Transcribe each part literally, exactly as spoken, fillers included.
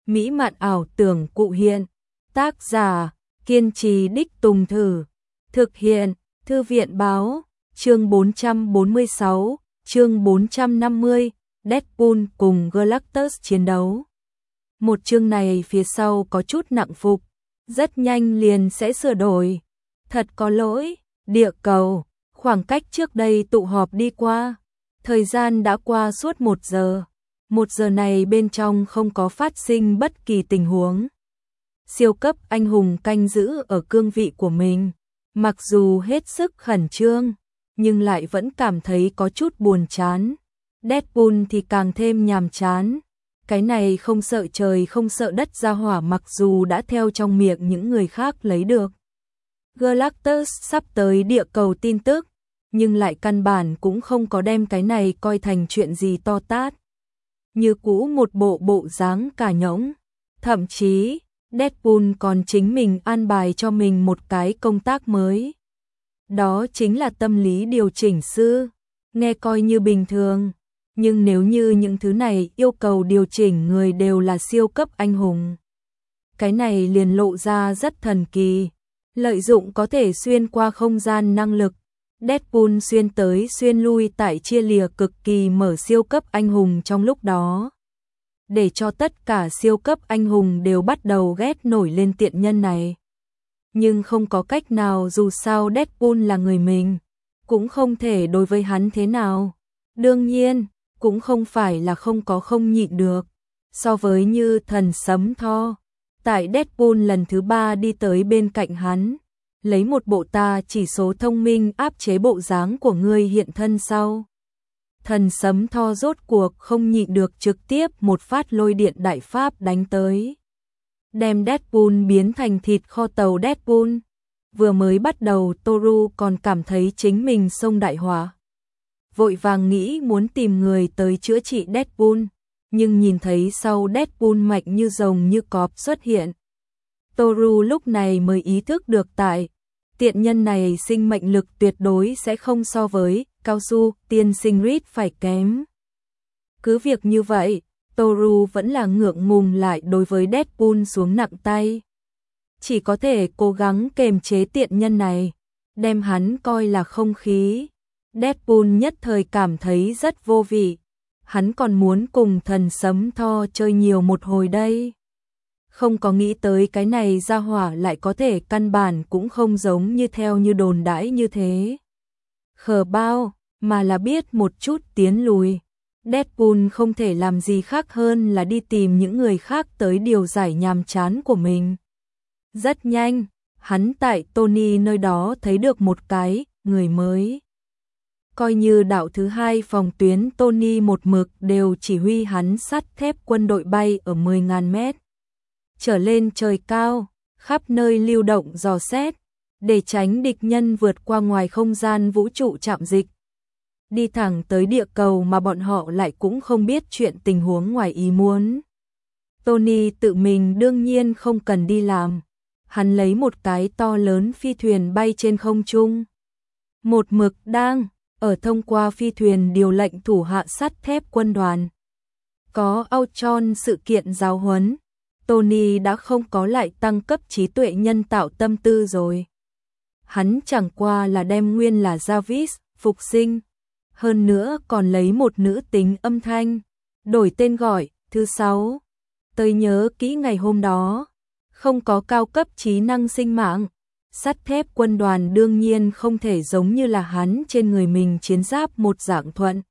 mỹ mạn ảo tưởng cụ hiện. Tác giả, kiên trì đích tùng thử. Thực hiện, Thư viện báo, chương bốn trăm bốn mươi sáu, chương bốn trăm năm mươi, Deadpool cùng Galactus chiến đấu. Một chương này phía sau có chút nặng phục, rất nhanh liền sẽ sửa đổi. Thật có lỗi, địa cầu, khoảng cách trước đây tụ họp đi qua. Thời gian đã qua suốt một giờ. Một giờ này bên trong không có phát sinh bất kỳ tình huống. Siêu cấp anh hùng canh giữ ở cương vị của mình. Mặc dù hết sức khẩn trương, nhưng lại vẫn cảm thấy có chút buồn chán. Deadpool thì càng thêm nhàm chán. Cái này không sợ trời không sợ đất ra hỏa mặc dù đã theo trong miệng những người khác lấy được Galactus sắp tới địa cầu tin tức, nhưng lại căn bản cũng không có đem cái này coi thành chuyện gì to tát. Như cũ một bộ bộ dáng cả nhõng, thậm chí Deadpool còn chính mình an bài cho mình một cái công tác mới. Đó chính là tâm lý điều chỉnh sư, nghe coi như bình thường, nhưng nếu như những thứ này yêu cầu điều chỉnh người đều là siêu cấp anh hùng, cái này liền lộ ra rất thần kỳ. Lợi dụng có thể xuyên qua không gian năng lực, Deadpool xuyên tới xuyên lui tại chia lìa cực kỳ mở siêu cấp anh hùng trong lúc đó, để cho tất cả siêu cấp anh hùng đều bắt đầu ghét nổi lên tiện nhân này. Nhưng không có cách nào, dù sao Deadpool là người mình, cũng không thể đối với hắn thế nào. Đương nhiên, cũng không phải là không có không nhịn được. So với như thần sấm Thor, tại Deadpool lần thứ ba đi tới bên cạnh hắn, lấy một bộ ta chỉ số thông minh áp chế bộ dáng của người hiện thân sau. Thần sấm Thor rốt cuộc không nhịn được trực tiếp một phát lôi điện đại pháp đánh tới, đem Deadpool biến thành thịt kho tàu Deadpool. Vừa mới bắt đầu Toru còn cảm thấy chính mình xông đại hỏa, vội vàng nghĩ muốn tìm người tới chữa trị Deadpool, nhưng nhìn thấy sau Deadpool mạnh như rồng như cọp xuất hiện, Toru lúc này mới ý thức được tại tiện nhân này sinh mệnh lực tuyệt đối sẽ không so với cao su tiên sinh Reed phải kém. Cứ việc như vậy, Toru vẫn là ngượng ngùng lại đối với Deadpool xuống nặng tay. Chỉ có thể cố gắng kềm chế tiện nhân này, đem hắn coi là không khí. Deadpool nhất thời cảm thấy rất vô vị. Hắn còn muốn cùng thần sấm Thor chơi nhiều một hồi đây. Không có nghĩ tới cái này ra hỏa lại có thể căn bản cũng không giống như theo như đồn đãi như thế. Khờ bao, mà là biết một chút tiến lùi. Deadpool không thể làm gì khác hơn là đi tìm những người khác tới điều giải nhàm chán của mình. Rất nhanh, hắn tại Tony nơi đó thấy được một cái người mới. Coi như đạo thứ hai phòng tuyến, Tony một mực đều chỉ huy hắn sắt thép quân đội bay ở mười nghìn mét trở lên trời cao, khắp nơi lưu động dò xét, để tránh địch nhân vượt qua ngoài không gian vũ trụ trạm dịch, đi thẳng tới địa cầu mà bọn họ lại cũng không biết chuyện tình huống ngoài ý muốn. Tony tự mình đương nhiên không cần đi làm, hắn lấy một cái to lớn phi thuyền bay trên không trung, một mực đang ở thông qua phi thuyền điều lệnh thủ hạ sắt thép quân đoàn. Có Ultron sự kiện giáo huấn, Tony đã không có lại tăng cấp trí tuệ nhân tạo tâm tư rồi. Hắn chẳng qua là đem nguyên là Jarvis phục sinh, hơn nữa còn lấy một nữ tính âm thanh, đổi tên gọi thứ sáu. Tôi nhớ kỹ ngày hôm đó, không có cao cấp trí năng sinh mạng, sắt thép quân đoàn đương nhiên không thể giống như là hắn trên người mình chiến giáp một dạng thuận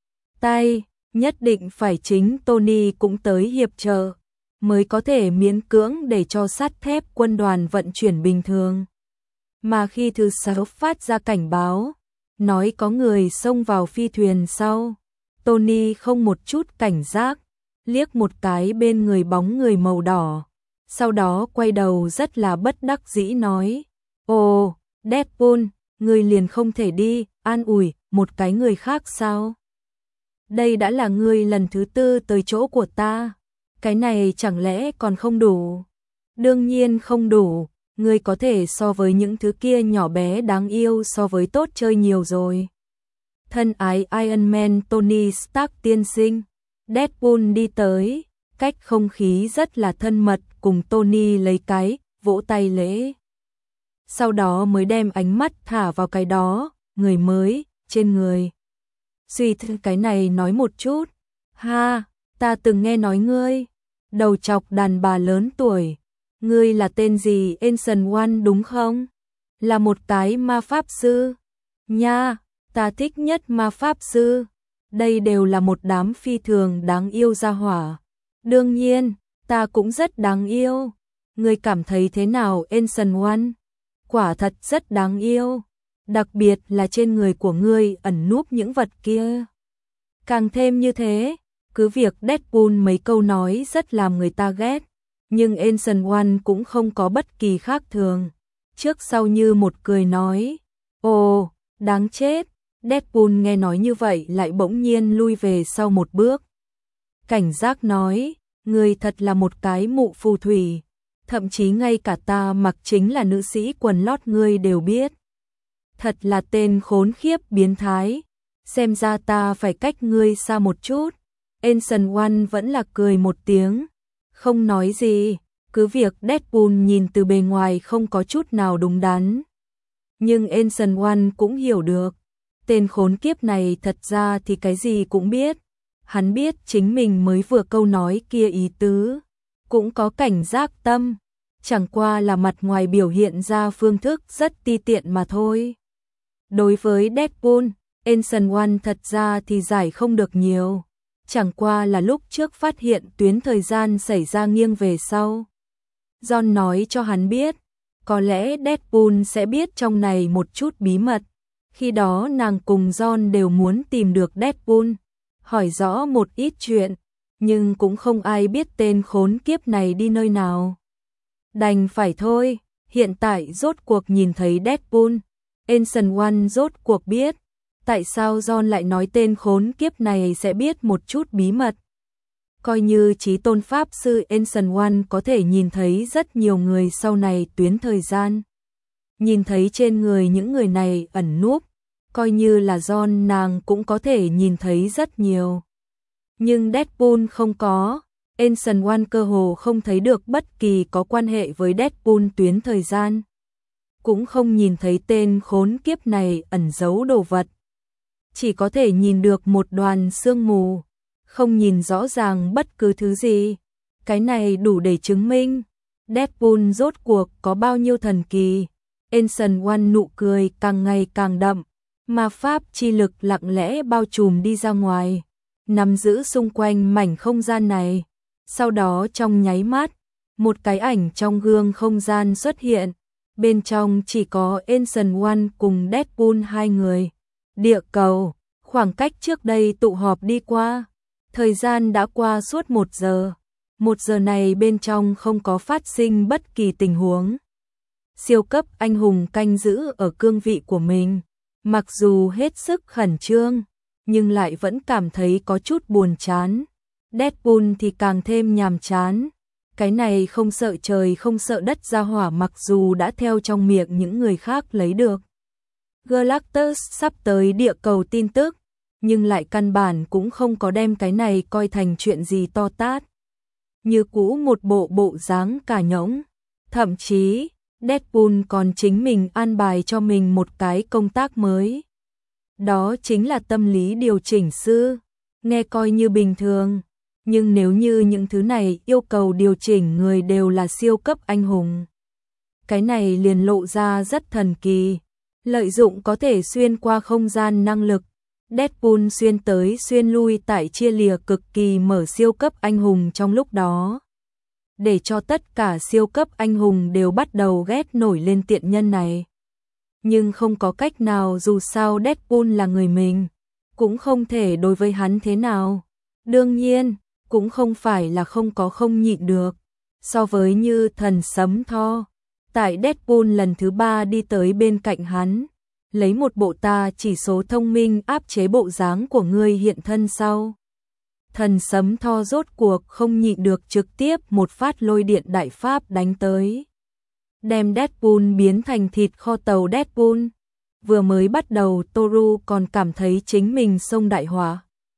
tay, nhất định phải chính Tony cũng tới hiệp trợ, mới có thể miễn cưỡng để cho sắt thép quân đoàn vận chuyển bình thường. Mà khi thứ sáu phát ra cảnh báo, nói có người xông vào phi thuyền sau, Tony không một chút cảnh giác, liếc một cái bên người bóng người màu đỏ, sau đó quay đầu rất là bất đắc dĩ nói: "Ồ, Deadpool, người liền không thể đi an ủi một cái người khác sao? Đây đã là người lần thứ tư tới chỗ của ta, cái này chẳng lẽ còn không đủ?" "Đương nhiên không đủ, ngươi có thể so với những thứ kia nhỏ bé đáng yêu so với tốt chơi nhiều rồi." Thân ái Iron Man Tony Stark tiên sinh, Deadpool đi tới, cách không khí rất là thân mật, cùng Tony lấy cái, vỗ tay lễ. Sau đó mới đem ánh mắt thả vào cái đó, người mới, trên người. Suy cái này nói một chút. Ha, ta từng nghe nói ngươi. Đầu chọc đàn bà lớn tuổi. Ngươi là tên gì, Ancient One đúng không? Là một cái ma pháp sư. Nha, ta thích nhất ma pháp sư. Đây đều là một đám phi thường đáng yêu gia hỏa. Đương nhiên, ta cũng rất đáng yêu. Ngươi cảm thấy thế nào, Ancient One? Quả thật rất đáng yêu. Đặc biệt là trên người của ngươi ẩn núp những vật kia. Càng thêm như thế, cứ việc Deadpool mấy câu nói rất làm người ta ghét, nhưng Ancient One cũng không có bất kỳ khác thường. Trước sau như một cười nói, ồ, đáng chết. Deadpool nghe nói như vậy lại bỗng nhiên lui về sau một bước. Cảnh giác nói, ngươi thật là một cái mụ phù thủy. Thậm chí ngay cả ta mặc chính là nữ sĩ quần lót ngươi đều biết. Thật là tên khốn khiếp biến thái. Xem ra ta phải cách ngươi xa một chút. Ancient One vẫn là cười một tiếng, không nói gì. Cứ việc Deadpool nhìn từ bề ngoài không có chút nào đúng đắn, nhưng Ancient One cũng hiểu được. Tên khốn kiếp này thật ra thì cái gì cũng biết. Hắn biết chính mình mới vừa câu nói kia ý tứ, cũng có cảnh giác tâm, chẳng qua là mặt ngoài biểu hiện ra phương thức rất ti tiện mà thôi. Đối với Deadpool, Ancient One thật ra thì giải không được nhiều, chẳng qua là lúc trước phát hiện tuyến thời gian xảy ra nghiêng về sau. John nói cho hắn biết, có lẽ Deadpool sẽ biết trong này một chút bí mật. Khi đó nàng cùng John đều muốn tìm được Deadpool, hỏi rõ một ít chuyện, nhưng cũng không ai biết tên khốn kiếp này đi nơi nào. Đành phải thôi, hiện tại rốt cuộc nhìn thấy Deadpool, Ancient One rốt cuộc biết, tại sao John lại nói tên khốn kiếp này sẽ biết một chút bí mật. Coi như chí tôn pháp sư Ancient One có thể nhìn thấy rất nhiều người sau này tuyến thời gian. Nhìn thấy trên người những người này ẩn núp, coi như là John nàng cũng có thể nhìn thấy rất nhiều. Nhưng Deadpool không có, Ancient One cơ hồ không thấy được bất kỳ có quan hệ với Deadpool tuyến thời gian. Cũng không nhìn thấy tên khốn kiếp này ẩn giấu đồ vật. Chỉ có thể nhìn được một đoàn sương mù, không nhìn rõ ràng bất cứ thứ gì. Cái này đủ để chứng minh Deadpool rốt cuộc có bao nhiêu thần kỳ. Ancient One nụ cười càng ngày càng đậm, ma pháp chi lực lặng lẽ bao trùm đi ra ngoài, nắm giữ xung quanh mảnh không gian này. Sau đó trong nháy mắt, một cái ảnh trong gương không gian xuất hiện, bên trong chỉ có Ancient One cùng Deadpool hai người. Địa cầu, khoảng cách trước đây tụ họp đi qua, thời gian đã qua suốt một giờ. Một giờ này bên trong không có phát sinh bất kỳ tình huống. Siêu cấp anh hùng canh giữ ở cương vị của mình, mặc dù hết sức khẩn trương, nhưng lại vẫn cảm thấy có chút buồn chán. Deadpool thì càng thêm nhàm chán. Cái này không sợ trời không sợ đất ra hỏa mặc dù đã theo trong miệng những người khác lấy được Galactus sắp tới địa cầu tin tức, nhưng lại căn bản cũng không có đem cái này coi thành chuyện gì to tát. Như cũ một bộ bộ dáng cả nhõng. Thậm chí, Deadpool còn chính mình an bài cho mình một cái công tác mới. Đó chính là tâm lý điều chỉnh sư. Nghe coi như bình thường, nhưng nếu như những thứ này yêu cầu điều chỉnh người đều là siêu cấp anh hùng, cái này liền lộ ra rất thần kỳ. Lợi dụng có thể xuyên qua không gian năng lực, Deadpool xuyên tới xuyên lui tại chia lìa cực kỳ mở siêu cấp anh hùng trong lúc đó, để cho tất cả siêu cấp anh hùng đều bắt đầu ghét nổi lên tiện nhân này. Nhưng không có cách nào, dù sao Deadpool là người mình, cũng không thể đối với hắn thế nào. Đương nhiên, cũng không phải là không có không nhịn được. So với như thần sấm Thor, tại Deadpool lần thứ ba đi tới bên cạnh hắn, lấy một bộ ta chỉ số thông minh áp chế bộ dáng của ngươi hiện thân sau. Thần sấm Thor rốt cuộc không nhịn được trực tiếp một phát lôi điện đại pháp đánh tới, đem Deadpool biến thành thịt kho tàu Deadpool. Vừa mới bắt đầu Toru còn cảm thấy chính mình xông đại hỏa.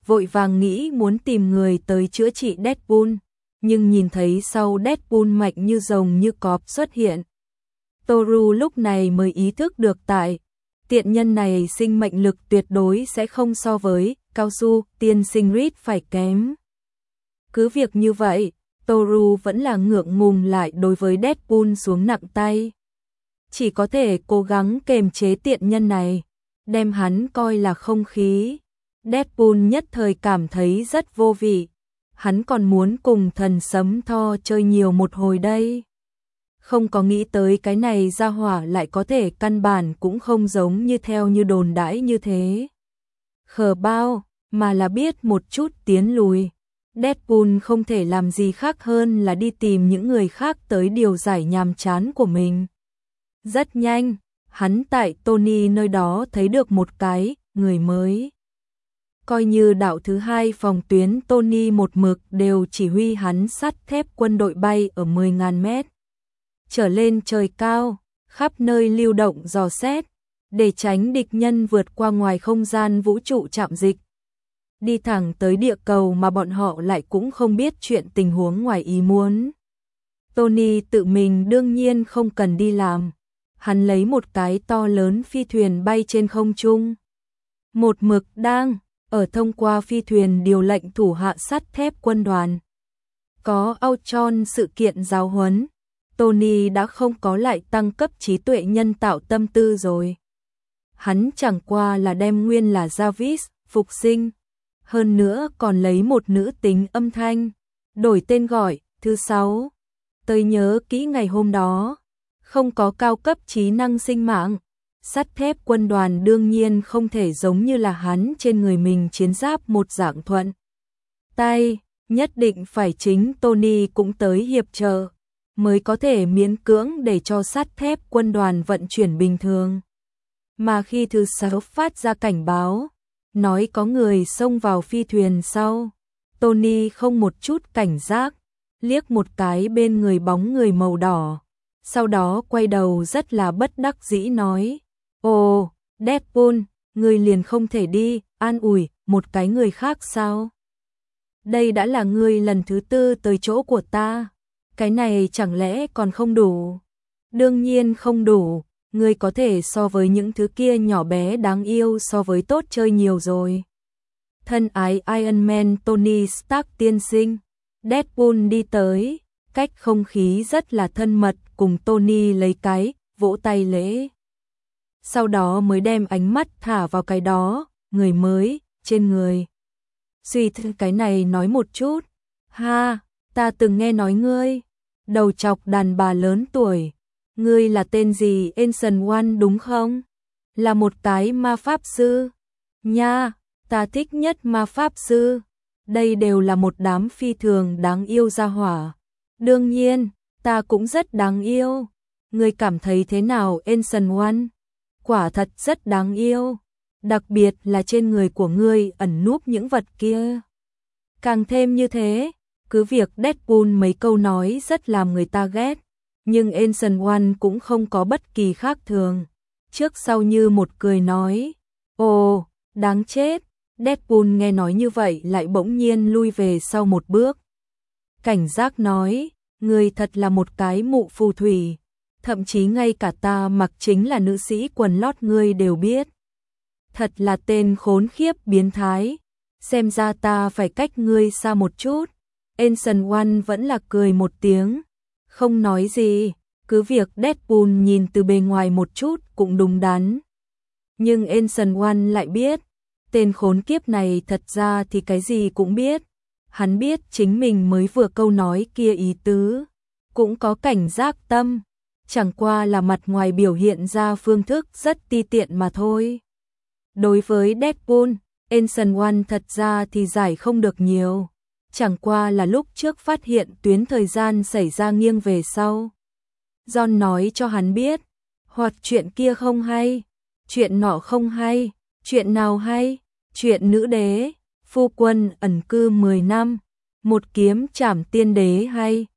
vội vàng nghĩ muốn tìm người tới chữa trị Deadpool, nhưng nhìn thấy sau Deadpool mạnh như rồng như cọp xuất hiện. Toru lúc này mới ý thức được tại tiện nhân này sinh mệnh lực tuyệt đối sẽ không so với cao su tiên sinh Reed phải kém. Cứ việc như vậy, Toru vẫn là ngượng ngùng lại đối với Deadpool xuống nặng tay. Chỉ có thể cố gắng kềm chế tiện nhân này, đem hắn coi là không khí. Deadpool nhất thời cảm thấy rất vô vị, hắn còn muốn cùng thần sấm Thor chơi nhiều một hồi đây. Không có nghĩ tới cái này ra hỏa lại có thể căn bản cũng không giống như theo như đồn đãi như thế. Khờ bao, mà là biết một chút tiến lùi. Deadpool không thể làm gì khác hơn là đi tìm những người khác tới điều giải nhàm chán của mình. Rất nhanh, hắn tại Tony nơi đó thấy được một cái người mới. Coi như đạo thứ hai phòng tuyến Tony một mực đều chỉ huy hắn sắt thép quân đội bay ở mười nghìn mét. Trở lên trời cao, khắp nơi lưu động dò xét, để tránh địch nhân vượt qua ngoài không gian vũ trụ trạm dịch. Đi thẳng tới địa cầu mà bọn họ lại cũng không biết chuyện tình huống ngoài ý muốn. Tony tự mình đương nhiên không cần đi làm. Hắn lấy một cái to lớn phi thuyền bay trên không trung. Một mực đang ở thông qua phi thuyền điều lệnh thủ hạ sắt thép quân đoàn. Có Ultron sự kiện giáo huấn, Tony đã không có lại tăng cấp trí tuệ nhân tạo tâm tư rồi. Hắn chẳng qua là đem nguyên là Jarvis phục sinh, hơn nữa còn lấy một nữ tính âm thanh, đổi tên gọi thứ sáu. Tôi nhớ kỹ ngày hôm đó, không có cao cấp trí năng sinh mạng, sắt thép quân đoàn đương nhiên không thể giống như là hắn trên người mình chiến giáp một dạng thuận tay, nhất định phải chính Tony cũng tới hiệp trợ, mới có thể miễn cưỡng để cho sắt thép quân đoàn vận chuyển bình thường. Mà khi thứ sáu phát ra cảnh báo, nói có người xông vào phi thuyền sau, Tony không một chút cảnh giác, liếc một cái bên người bóng người màu đỏ, sau đó quay đầu rất là bất đắc dĩ nói, ồ, Deadpool, người liền không thể đi, an ủi một cái người khác sao? Đây đã là người lần thứ tư tới chỗ của ta, cái này chẳng lẽ còn không đủ? Đương nhiên không đủ, người có thể so với những thứ kia nhỏ bé đáng yêu so với tốt chơi nhiều rồi. Thân ái Iron Man Tony Stark tiên sinh, Deadpool đi tới, cách không khí rất là thân mật cùng Tony lấy cái, vỗ tay lễ. Sau đó mới đem ánh mắt thả vào cái đó, người mới, trên người. Suy thư cái này nói một chút, ha, ta từng nghe nói ngươi, đầu chọc đàn bà lớn tuổi, ngươi là tên gì Ancient One đúng không? Là một cái ma pháp sư, nha, ta thích nhất ma pháp sư, đây đều là một đám phi thường đáng yêu gia hỏa. Đương nhiên, ta cũng rất đáng yêu. Ngươi cảm thấy thế nào Ancient One? Quả thật rất đáng yêu. Đặc biệt là trên người của ngươi ẩn núp những vật kia. Càng thêm như thế, cứ việc Deadpool mấy câu nói rất làm người ta ghét, nhưng Ancient One cũng không có bất kỳ khác thường. Trước sau như một cười nói, ồ, đáng chết. Deadpool nghe nói như vậy lại bỗng nhiên lui về sau một bước. Cảnh giác nói, ngươi thật là một cái mụ phù thủy, thậm chí ngay cả ta mặc chính là nữ sĩ quần lót ngươi đều biết. Thật là tên khốn khiếp biến thái, xem ra ta phải cách ngươi xa một chút. Ancient One vẫn là cười một tiếng, không nói gì, cứ việc Deadpool nhìn từ bề ngoài một chút cũng đúng đắn. Nhưng Ancient One lại biết, tên khốn kiếp này thật ra thì cái gì cũng biết. Hắn biết chính mình mới vừa câu nói kia ý tứ, cũng có cảnh giác tâm, chẳng qua là mặt ngoài biểu hiện ra phương thức rất ti tiện mà thôi. Đối với Deadpool, Ancient One thật ra thì giải không được nhiều, chẳng qua là lúc trước phát hiện tuyến thời gian xảy ra nghiêng về sau. John nói cho hắn biết, hoặc chuyện kia không hay, chuyện nọ không hay, chuyện nào hay, chuyện nữ đế, phu quân ẩn cư mười năm, một kiếm trảm tiên đế hay,